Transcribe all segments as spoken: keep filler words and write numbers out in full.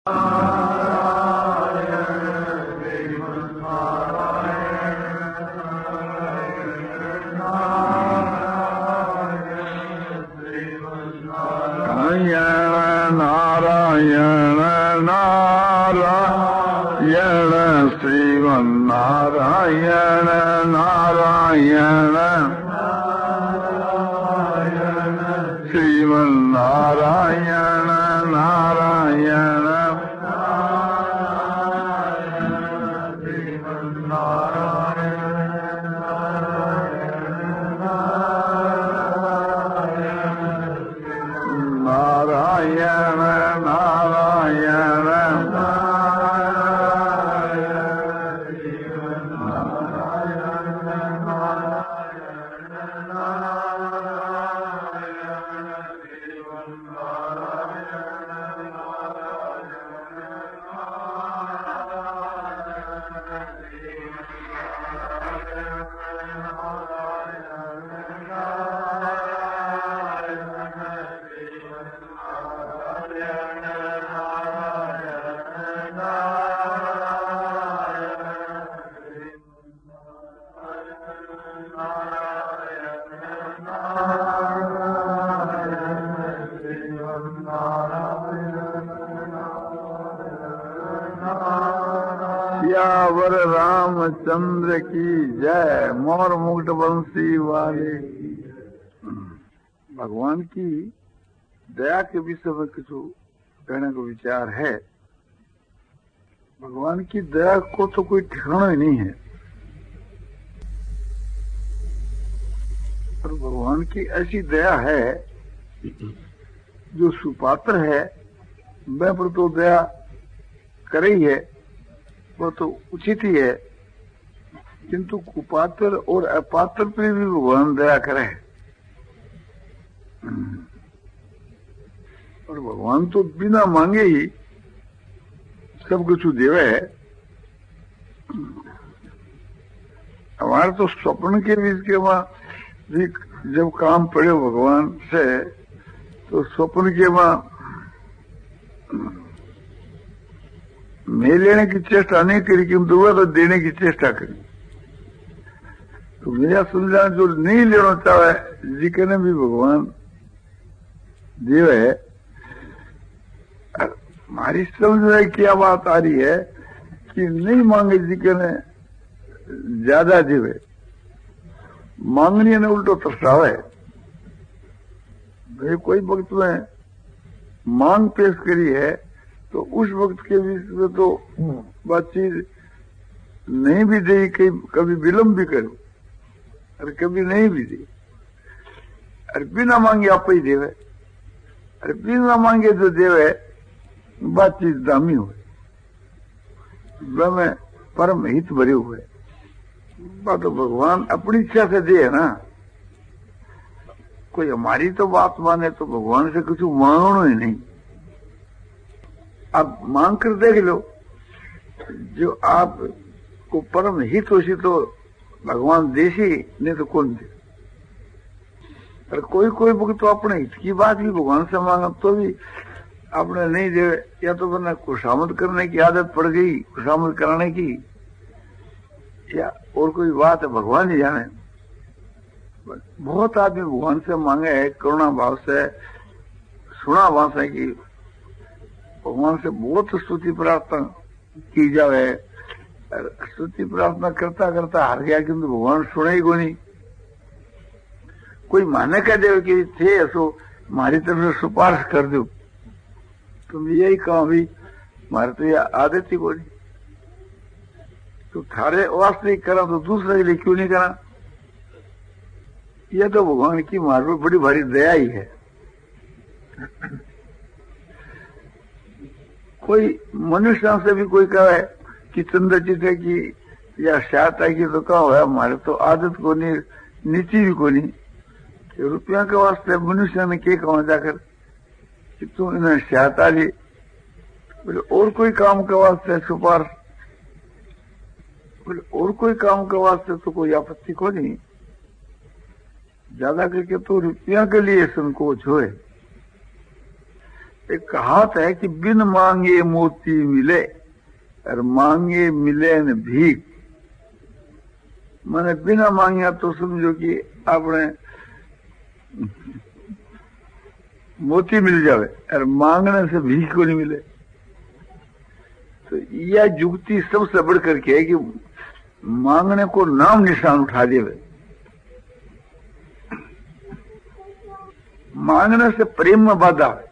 नारायण नारायण श्रीमन नारायण नारायण नारायण नारायण सियावर रामचंद्र की जय। मोर मुकुट बंसी वाले की। भगवान की दया के विषय में कुछ कहने का विचार है। भगवान की दया को तो कोई ठिकाना ही नहीं है, पर भगवान की ऐसी दया है जो सुपात्र है वह पर तो दया करे ही है, वो तो उचित ही है, किंतु कुपात्र और अपात्र पर भी भगवान दया करे। और भगवान तो बिना मांगे ही सब कुछ देवे है। हमारे तो स्वप्न के बीच के वहां भी जब काम पड़े भगवान से, तो स्वप्न के वहां मैं लेने की चेष्टा नहीं करी, किंतु वह तो देने की चेष्टा करी। तो मेरा समझा जो नहीं लेना चाहे जी के ने भी भगवान देव है। हमारी समझ में क्या बात आ रही है कि नहीं मांगे जी के ने ज्यादा देवे, मांगनी ने उल्टो तरसावे। भाई कोई वक्त में मांग पेश करी है तो उस वक्त के बीच में तो बातचीत नहीं भी दी, कभी विलंब भी करो और कभी नहीं भी दी। और बिना मांगे आप ही देवे, और बिना मांगे जो देवे बातचीत दामी हुए, में परम हित भरे हुए। बात तो भगवान अपनी इच्छा से दे है ना, कोई हमारी तो बात माने तो भगवान से कुछ मांगना ही नहीं। आप मांग कर देख लो, जो आप को परम हित हो सी तो भगवान देसी, नहीं तो कौन दे। पर कोई कोई वक्त तो अपने हित की बात भी भगवान से मांगा तो भी आपने नहीं दे, या तो वरना खुशामद करने की आदत पड़ गई, खुशामद कराने की, या और कोई बात है भगवान ही जाने। बहुत आदमी भगवान से मांगे है करुणा भाव से, सुना भाषा की भगवान से बहुत स्तुति प्रार्थना की जावे। स्तुति प्रार्थना करता करता हार गया, किंतु भगवान सुने ही को नहीं। कोई माने कह दे कि थे ऐसो मारी तरफ से सिफारिश कर दो, तुम यही कहो भी मारे तो यह आदत ही को नहीं। तो थारे वास्ते करा तो दूसरे के लिए क्यों नहीं करा? यह तो भगवान की मार पर बड़ी भारी दया ही है। कोई मनुष्य से भी कोई कहे कि चंद्र चित्र की या सहायता की तो कहो है, हमारे तो आदत को नहीं, नीति भी को नहीं। रुपया के वास्ते मनुष्य ने क्या कहा जाकर कि तुम इन्हें सहायता ली, बोले और कोई काम के वास्ते सुपार, बोले और कोई काम के वास्ते तो कोई आपत्ति को नहीं। ज्यादा करके तो रुपया के लिए संकोच होए। एक कहावत है कि बिन मांगे मोती मिले और मांगे मिले न भीख। मैंने बिना मांगिया तो समझो कि आपने मोती मिल जावे और मांगने से भीख को नहीं मिले। तो यह युक्ति सबसे बढ़ करके है कि मांगने को नाम निशान उठा देवे। मांगने से प्रेम में बाधा है।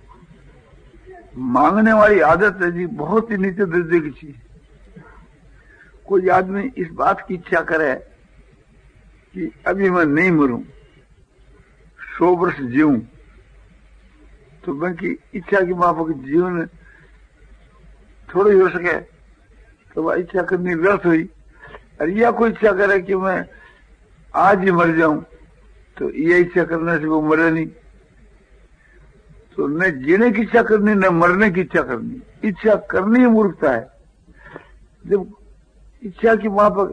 मांगने वाली आदत है जी बहुत ही नीचे दर्जे की चीज। कोई आदमी इस बात की इच्छा करे कि अभी मैं नहीं मरूं, सौ वर्ष जीऊं, तो मैं की इच्छा की माफक जीवन थोड़ी हो सके तो वह इच्छा करनी व्यर्थ हुई। और यह कोई इच्छा करे कि मैं आज ही मर जाऊं, तो यह इच्छा करने से वो मरे नहीं। तो न जीने की इच्छा करनी न मरने की इच्छा करनी, इच्छा करनी ही मूर्खता है। जब इच्छा की माफक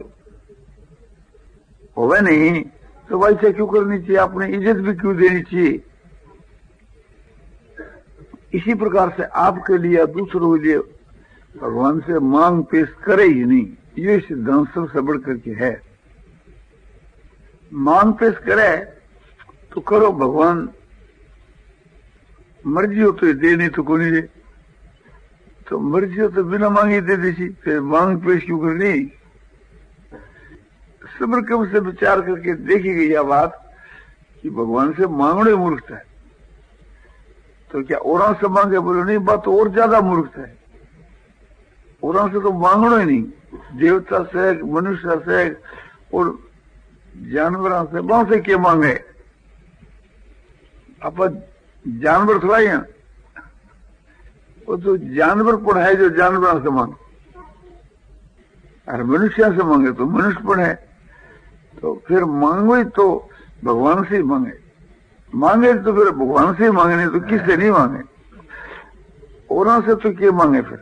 होवे नहीं तो वह इच्छा क्यों करनी चाहिए, अपनी इज्जत भी क्यों देनी चाहिए। इसी प्रकार से आपके लिए दूसरों के लिए भगवान से मांग पेश करे ही नहीं, ये सिद्धांत सबसे बढ़ करके है। मांग पेश करे तो करो, भगवान मर्जी हो तो दे, नहीं तो को नहीं दे। तो मर्जी हो तो बिना मांगे दे दी, फिर मांग पेश क्यों करनी। सब्र कम से विचार करके देखी गई यह बात कि भगवान से मांगने मूर्खता है। तो क्या और से मांगे, बोलो नहीं, बात तो और ज्यादा मूर्खता है। और से तो मांगना ही नहीं, देवता से मनुष्य से और जानवर से बहुत से क्या मांगे। अपन जानवर थोड़ा ही, वो तो जानवर पण है जो जानवर से मांगे, और मनुष्य से मांगे तो मनुष्य पण है। तो फिर मांगो तो भगवान से ही मांगे, मांगे तो फिर भगवान से ही मांगे, नहीं तो किससे नहीं मांगे। और से तो क्या मांगे। फिर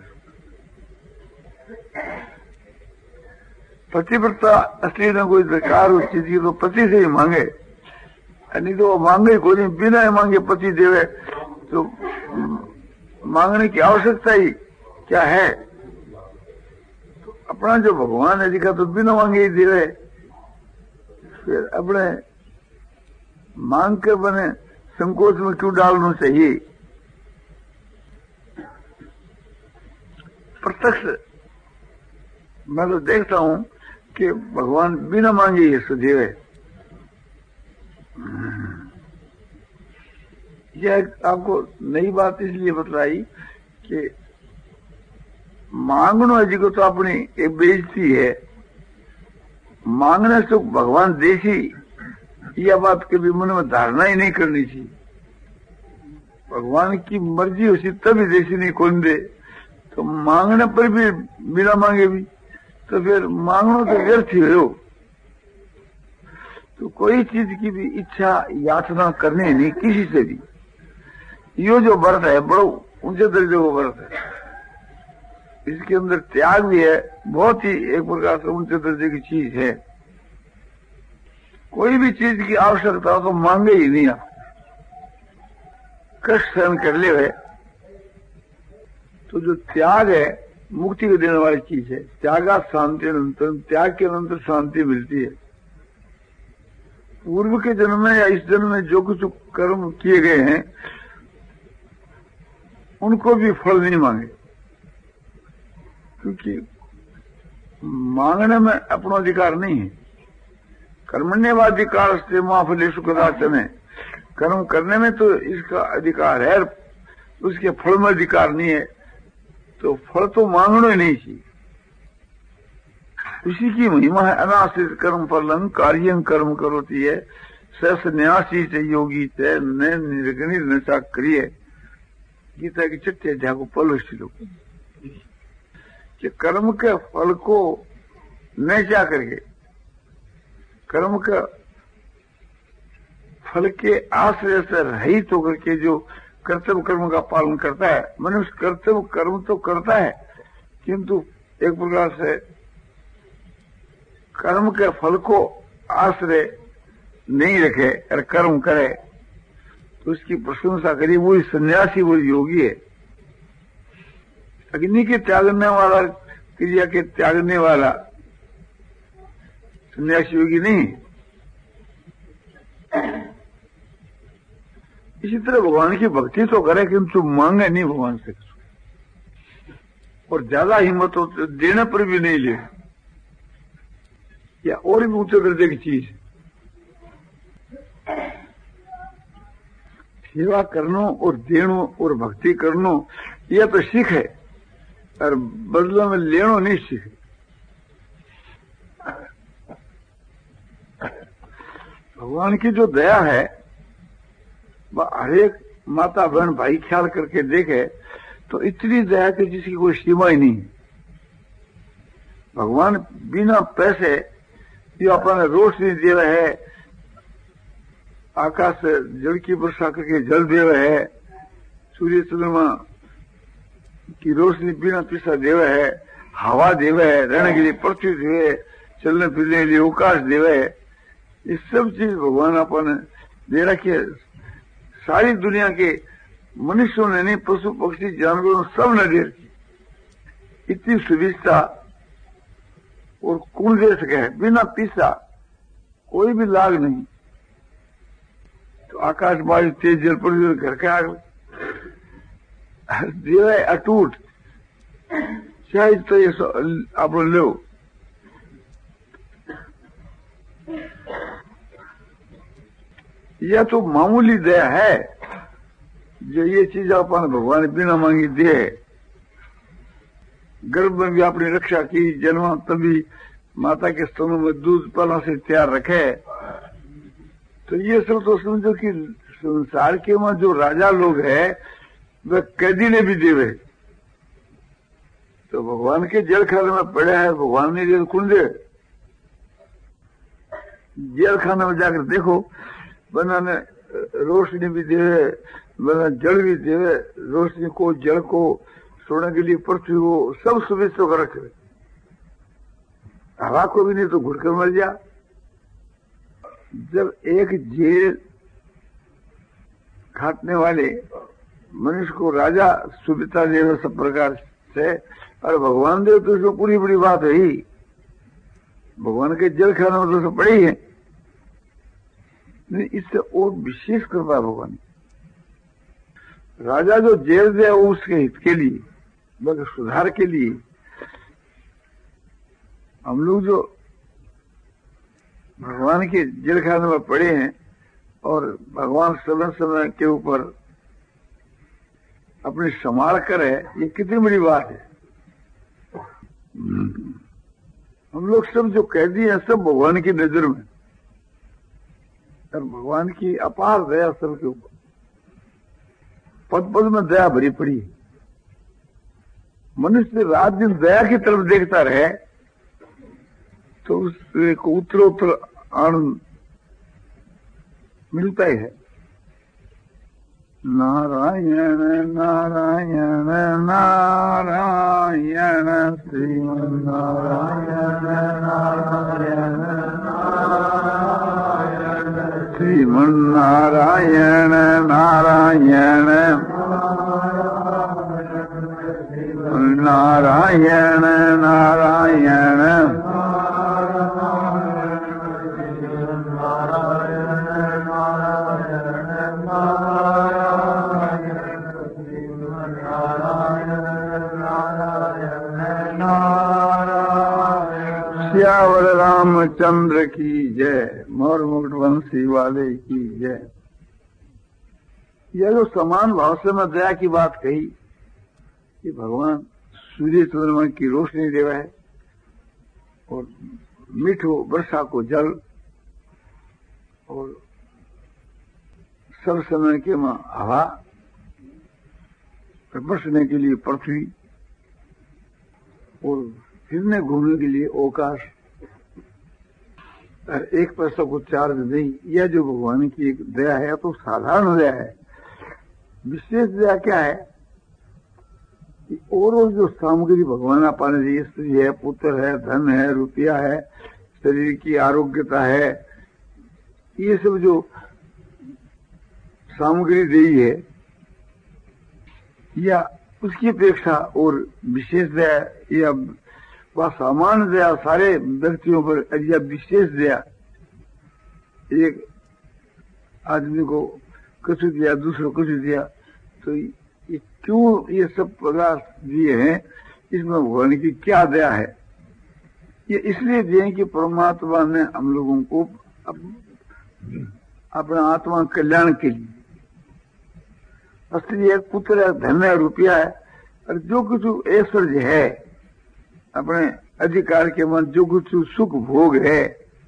पतिव्रता असली न कोई दरकार उस चीज की तो पति से ही मांगे, नहीं तो वो मांगे कोई नहीं, बिना ही मांगे पति देवे तो मांगने की आवश्यकता ही क्या है। तो अपना जो भगवान है दिखा तो बिना मांगे ही देवे। फिर अपने मांग के बने संकोच में क्यों डालना चाहिए। प्रत्यक्ष मैं तो देखता हूं कि भगवान बिना मांगे ही सुदेव है। यह आपको नई बात इसलिए बतलाई कि मांगना जी को तो अपनी एक बेइज्जती है। मांगने से भगवान देसी, यह बात कभी मन में धारणा ही नहीं करनी चाहिए। भगवान की मर्जी उसी तभी देसी नहीं कौन दे। तो मांगने पर भी बिना मांगे भी तो फिर मांगना तो व्यर्थ ही हो। तो कोई चीज की भी इच्छा याचना करनी नहीं किसी से भी। यो जो व्रत है बड़ो ऊंचे दर्जे का व्रत है। इसके अंदर त्याग भी है, बहुत ही एक प्रकार से ऊंचे दर्जे की चीज है। कोई भी चीज की आवश्यकता हो तो मांगे ही नहीं, आप कष्ट सहन कर ले हुए। तो जो त्याग है मुक्ति को देने वाली चीज है। त्यागा शांति अनंतर, त्याग के अनंतर शांति मिलती है। पूर्व के जन्म में या इस जन्म में जो कुछ कर्म किए गए हैं उनको भी फल नहीं मांगे, क्योंकि मांगने में अपना अधिकार नहीं है। कर्मण्यवाधिकार से महाफलेषु कदाचन है। कर्म करने में तो इसका अधिकार है, उसके फल में अधिकार नहीं है। तो फल तो मांगना ही नहीं चाहिए। उसी की महिमा है अनाश्रित कर्म फलम कार्यं कर्म करोति है सन्यासी से योगी से न निर्गणित न सक्रिय। गीता की छठे अध्याय को पढ़ो श्लोक कि कर्म के फल को न क्या करके, कर्म का फल के आश्रय से रहित होकर के जो कर्तव्य कर्म का पालन करता है। मनुष्य कर्तव्य कर्म तो करता है, किंतु एक प्रकार से कर्म के फल को आश्रय नहीं रखे और कर्म करे तो उसकी प्रशंसा करी। वही सन्यासी, वही योगी है। अग्नि के त्यागने वाला, क्रिया के त्यागने वाला सन्यासी योगी नहीं। इसी तरह भगवान की भक्ति तो करे किंतु मांगे नहीं भगवान से, और ज्यादा हिम्मत हो तो देने पर भी नहीं ले, या और भी ऊंचे दर्जे की चीज। सेवा करनो और देनो और भक्ति करनो यह तो सीख है, और बदला में लेनो नहीं सीख। भगवान की जो दया है वह हरेक माता बहन भाई ख्याल करके देखे तो इतनी दया कि जिसकी कोई सीमा ही नहीं। भगवान बिना पैसे जो अपना रोशनी दे रहे है, आकाश से जल की वर्षा करके जल दे रहे है, सूर्य चंद्रमा की रोशनी बिना पिसा देवे है, हवा देवे है, रहने के लिए पृथ्वी देवे, चलने फिरने के लिए अवकाश देवे है। ये सब चीज भगवान अपन दे रखी है। सारी दुनिया के मनुष्यों ने नहीं, पशु पक्षी जानवरों सब ने दे रखी। इतनी सुविधा और कौन दे सके है बिना पिसा, कोई भी लाग नहीं। तो आकाश वायु तेज जल पृथ्वी घर के आग देवे अटूट, शायद तो ये आप लो। यह तो मामूली दया है जो ये चीज अपन भगवान बिना मांगी दे। गर्भ में भी अपनी रक्षा की, जन्मा तभी माता के स्तनों में दूध पहला से तैयार रखे। तो ये सब तो समझो कि संसार के में जो राजा लोग है वह कैदी ने भी देवे। तो भगवान के जेल खाने में पड़े है, भगवान ने जेल कौन दे? जेल खाने में जाकर देखो, बना ने रोशनी भी देवे, बना जल भी देवे, रोशनी को, जल को, सोने के लिए पृथ्वी को, सब सुविधा कर रखे। हवा को भी नहीं तो घुटकर मर जा। जब एक जेल खाटने वाले मनुष्य को राजा सुविधा देवे सब प्रकार से, और भगवान देव तो इसको पूरी बड़ी बात है ही। भगवान के जेल खाने में तो सब बड़ी है, इससे और विशेष कृपा भगवान। राजा जो जेल दे वो उसके हित के लिए, बल्कि सुधार के लिए। हम लोग जो भगवान के जेल खाने में पड़े हैं और भगवान समय समय के ऊपर अपनी संभाल करे, ये कितनी बड़ी बात है। हम लोग सब जो कैदी हैं सब भगवान की नजर में, और भगवान की अपार दया सबके ऊपर। पद पद में दया भरी पड़ी। मनुष्य रात दिन दया की तरफ देखता रहे तो उसको उत्तरोत्तर आनंद मिलता ही है। नारायण नारायण नारायण श्रीमन्नारायण नारायण नारायण श्रीमन्नारायण नारायण नारायण नारायण श्यावर रामचंद्र की जय, मोर मुकुट वंशी वाले की जय। यह जो समान भाव से मैं दया की बात कही कि भगवान सूर्य चंद्रमा की रोशनी देवा है और मीठो वर्षा को जल और सब समय के में हवा, बसने के लिए पृथ्वी और फिरने घूमने के लिए अवकाश, और एक पैसा को चार्ज नहीं। यह जो भगवान की एक दया है तो साधारण दया है। विशेष दया क्या है कि और जो सामग्री भगवान अपाने दी, स्त्री है, पुत्र है, धन है, रुपया है, शरीर की आरोग्यता है, ये सब जो सामग्री दी है या उसकी अपेक्षा और विशेष दया या वह सामान्य दया सारे व्यक्तियों पर या विशेष दया, एक आदमी को कुछ दिया दूसरों को कुछ दिया, तो ये क्यों ये सब पदार्थ दिए हैं, इसमें भगवान की क्या दया है? ये इसलिए दिए कि परमात्मा ने हम लोगों को अपना आत्मा कल्याण के लिए, असली एक पुत्र है, धन है, रुपया है, और जो कुछ ऐश्वर्य है अपने अधिकार के मन, जो कुछ सुख भोग है,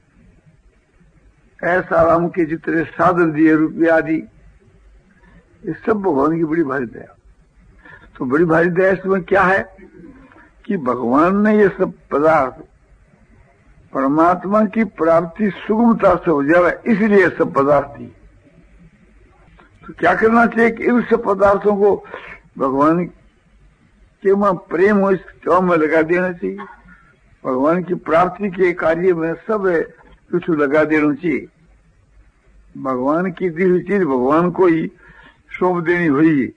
ऐसा राम के जितने साधन दिए रुपया आदि, ये सब भगवान की बड़ी भारी दया। तो बड़ी भारी दया इसमें क्या है कि भगवान ने ये सब पदार्थ परमात्मा की प्राप्ति सुगमता से हो जाए, इसलिए सब पदार्थ दिए। तो क्या करना चाहिए कि इन सब पदार्थों को भगवान के वहां प्रेम हो इस काम में लगा देना चाहिए, भगवान की प्राप्ति के कार्य में सब कुछ लगा देना चाहिए। भगवान की दी हुई चीज भगवान को ही सौंप देनी हुई।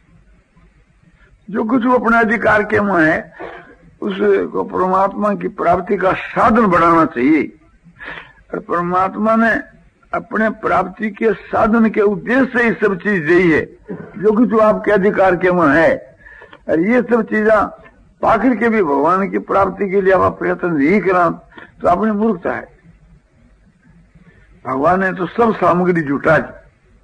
जो कुछ अपने अधिकार के में है उसको परमात्मा की प्राप्ति का साधन बनाना चाहिए। और परमात्मा ने अपने प्राप्ति के साधन के उद्देश्य से ये सब चीज दी है, जो कुछ आपके अधिकार के में है। और ये सब चीजा पाकर के भी भगवान की प्राप्ति के लिए आप प्रयत्न नहीं करा तो अपनी मूर्खता है। भगवान ने तो सब सामग्री जुटा दी।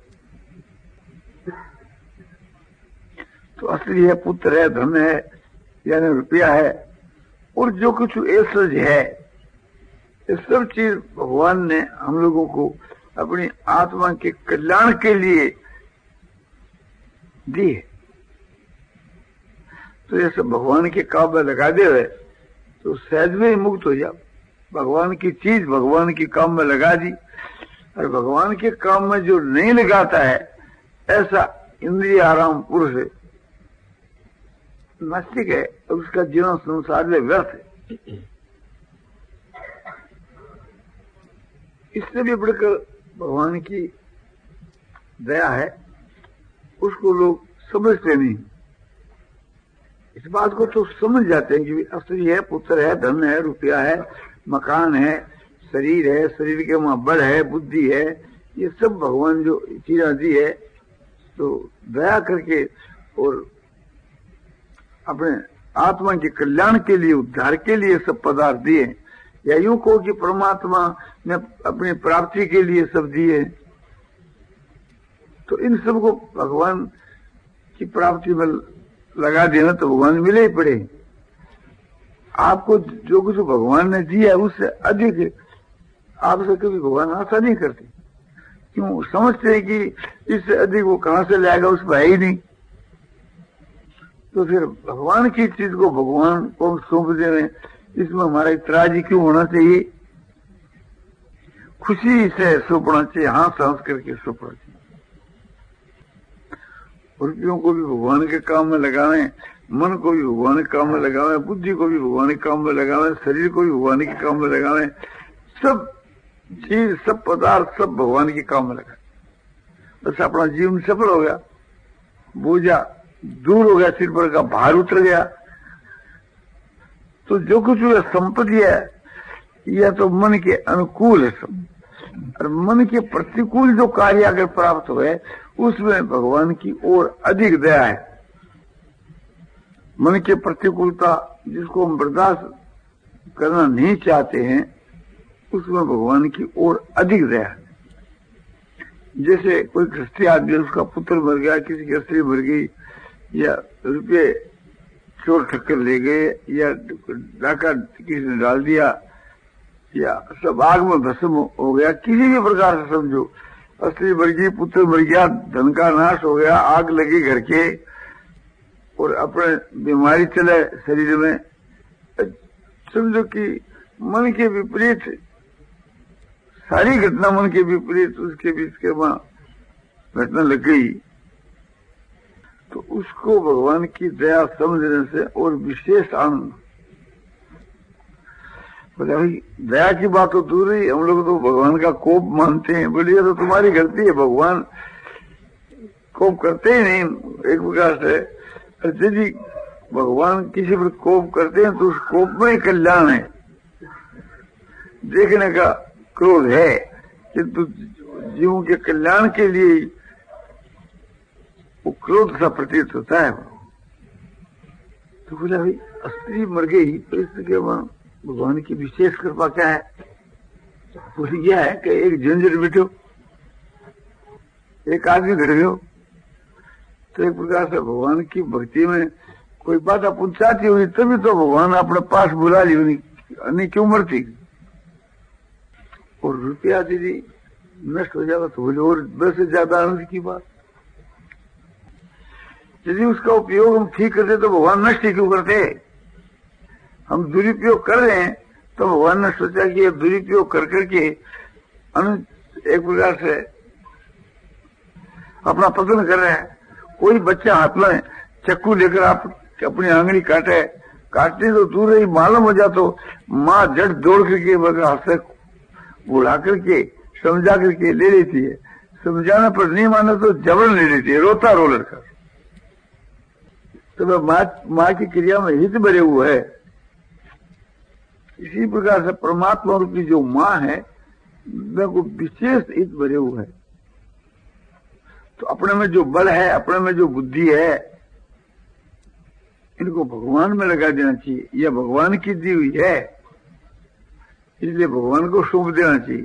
तो असली है, पुत्र है, धन है, यानी रुपया है, और जो कुछ ऐश्वर्य है, ये सब चीज भगवान ने हम लोगों को अपनी आत्मा के कल्याण के लिए दी है। तो ये सब भगवान के काम में लगा दे रहे तो सहज में ही मुक्त हो जाओ। भगवान की चीज भगवान के काम में लगा दी, और भगवान के काम में जो नहीं लगाता है ऐसा इंद्रिय आराम पुरुष है, नास्तिक है, उसका जीवन संसार में व्यर्थ है। इससे भी बढ़कर भगवान की दया है, उसको लोग समझते नहीं। इस बात को तो समझ जाते हैं कि असली है, पुत्र है, धन है, रुपया है, मकान है, शरीर है, शरीर के वहां बल है, बुद्धि है, ये सब भगवान जो चीजें दी है, तो दया करके और अपने आत्मा के कल्याण के लिए, उद्धार के लिए सब पदार्थ दिए। या यूं कहो कि परमात्मा ने अपनी प्राप्ति के लिए सब दिए। तो इन सब को भगवान की प्राप्ति में लगा देना तो भगवान मिले ही पड़े। आपको जो कुछ भगवान ने दिया उससे अधिक आपसे कभी भगवान आशा नहीं करते। क्यों? समझते हैं कि इससे अधिक वो कहां से लाएगा, उसमें है ही नहीं। तो फिर भगवान की चीज को भगवान को सौंप दे रहे, इसमें हमारा इतराज क्यों होना चाहिए? खुशी से सौंपना चाहिए, हाथ सांस करके सौंपना चाहिए। रुपयों को भी भगवान के काम में लगावे, मन को भी भगवान के काम में लगावे, बुद्धि को भी भगवान के काम में लगावे, शरीर को भी भगवान के काम में लगावे, सब चीज, सब पदार्थ सब भगवान के काम में लगाए। बस अपना जीवन सफल हो गया, बोझा दूर हो गया, सिर पर का भार उतर गया। तो जो कुछ संपत्ति है यह तो मन के अनुकूल है सब, और मन के प्रतिकूल जो कार्य अगर प्राप्त हुए उसमें भगवान की ओर अधिक दया है। मन की प्रतिकूलता जिसको हम बर्दाश्त करना नहीं चाहते हैं उसमें भगवान की ओर अधिक दया है। जैसे कोई गृहस्थी आदमी, उसका पुत्र मर गया, किसी की स्त्री मर गई, या रुपये चोर ठक्कर ले गए, या डाका किसी ने डाल दिया, या सब आग में भस्म हो गया, किसी भी प्रकार से समझो, स्त्री मर गई, पुत्र मर गया, धन का नाश हो गया, आग लगी घर के, और अपने बीमारी चले शरीर में, समझो कि मन के विपरीत सारी घटना, मन के विपरीत उसके बीच के वहां घटना लग गई, तो उसको भगवान की दया समझने से और विशेष आनंद। बोले भाई दया की बात तो दूर ही, हम लोग तो भगवान का कोप मानते हैं। बोलिए तो तुम्हारी गलती है, भगवान कोप करते ही नहीं एक प्रकार से। यदि भगवान किसी पर कोप करते हैं तो उस कोप में ही कल्याण है, देखने का क्रोध है, किंतु जीवों के कल्याण के लिए वो क्रोध सा प्रतीत होता है। तो बोला भाई स्त्री मर गई तो इसके भगवान की विशेष कृपा क्या है? बोली यह है कि एक झंझट बिठो, एक आदमी घट गयो। तो एक प्रकार से भगवान की भक्ति में कोई बात अपन चाहती हुई तभी तो भगवान अपने पास बुला ली, नहीं क्यों मरती। और रुपया दीदी नष्ट हो जाएगा तो बोले और दस से ज्यादा आनंद की बात। यदि उसका उपयोग हम ठीक करते तो भगवान नष्ट ही क्यों करते? हम दुरुपयोग कर रहे हैं तो भगवान ने सोचा कि ये दुरुपयोग कर करके एक प्रकार से अपना पतन कर रहा है। कोई बच्चा हाथ में चक्कू लेकर आप अपनी आंगली काटे, काटने तो दूर ही मालूम हो जाता तो माँ झट दौड़ करके हाथ से बुढ़ा करके समझा करके ले लेती है, समझाने पर नहीं माने तो जबरन ले लेती है, रोता रो लड़का। तो वह माँ माँ की क्रिया में हित भरे हुए है। इसी प्रकार से परमात्मा रूपी जो माँ है वह को विशेष हित भरे हुए है। तो अपने में जो बल है, अपने में जो बुद्धि है, इनको भगवान में लगा देना चाहिए। यह भगवान की दी हुई है, इसलिए भगवान को सौंप देना चाहिए।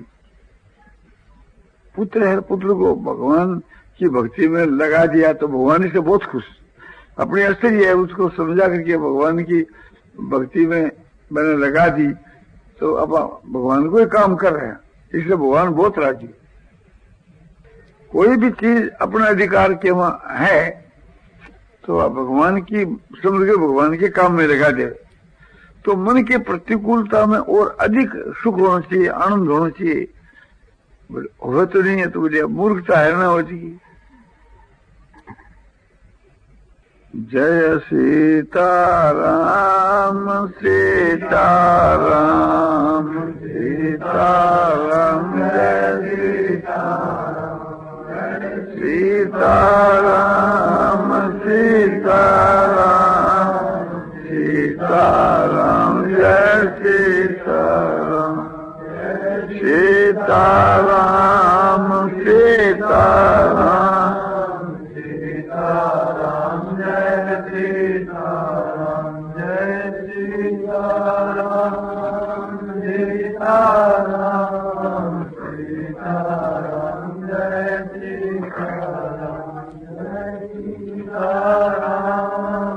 पुत्र है, पुत्र को भगवान की भक्ति में लगा दिया तो भगवान से बहुत खुश। अपनी अस्त्री है उसको समझा करके भगवान की भक्ति में मैंने लगा दी तो अब भगवान को ही काम कर रहे हैं, इसलिए भगवान बहुत राजी। कोई भी चीज अपने अधिकार के वहां है तो आप भगवान की समझ के भगवान के काम में लगा दे तो मन के प्रतिकूलता में और अधिक सुख होना चाहिए, आनंद होना चाहिए। हो तो नहीं है तो बोलिए मूर्खता है ना हो जाएगी। जय सीताराम सीताराम सीताराम जय सीताराम सीताराम सीताराम सीताराम जय सीताराम सीताराम सीताराम सीताराम जय सीताराम जय सीताराम सीताराम सीताराम जय सीताराम जय सीताराम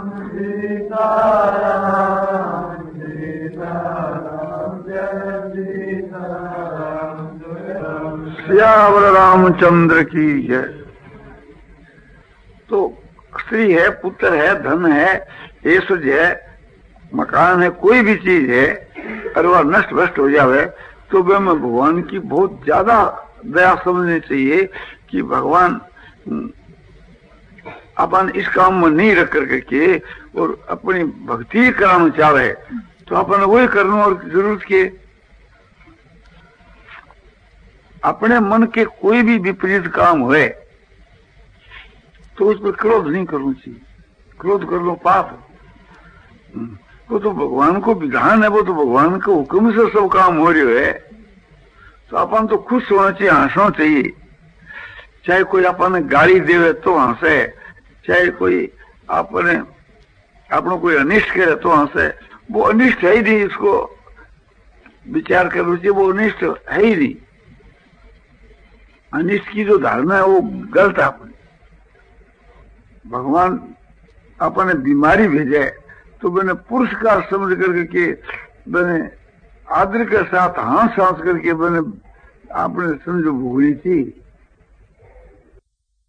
सीताराम सीताराम जय सीताराम श्यावर रामचंद्र की जय। तो स्त्री है, पुत्र है, धन है, ऐश्वर्य है, मकान है, कोई भी चीज है और वह नष्ट भ्रष्ट हो जावे तो वह में भगवान की बहुत ज्यादा दया समझनी चाहिए कि भगवान अपन इस काम में नहीं रख करके के और अपनी भक्ति कराना चाहे तो अपन वही करना। और जरूरत के अपने मन के कोई भी विपरीत काम हुए तो उस पर क्रोध नहीं करना चाहिए। क्रोध कर लो पाप। वो तो भगवान को विधान है, वो तो भगवान के हुक्म से सब काम हो रहे है तो अपन तो खुश होना चाहिए, हंसना चाहिए। चाहे कोई अपन गाली देवे तो हंसे, चाहे कोई अपने अपनों कोई अनिष्ट करे तो हंसे। वो अनिष्ट है ही नहीं, इसको विचार करना चाहिए, वो अनिष्ट है ही नहीं। अनिष्ट की जो धारणा है वो गलत है। अपनी भगवान अपने बीमारी भेजे तो मैंने पुरस्कार समझ करके के मैंने आदर के साथ हाथ सांस करके मैंने आपने समझो भूगनी थी।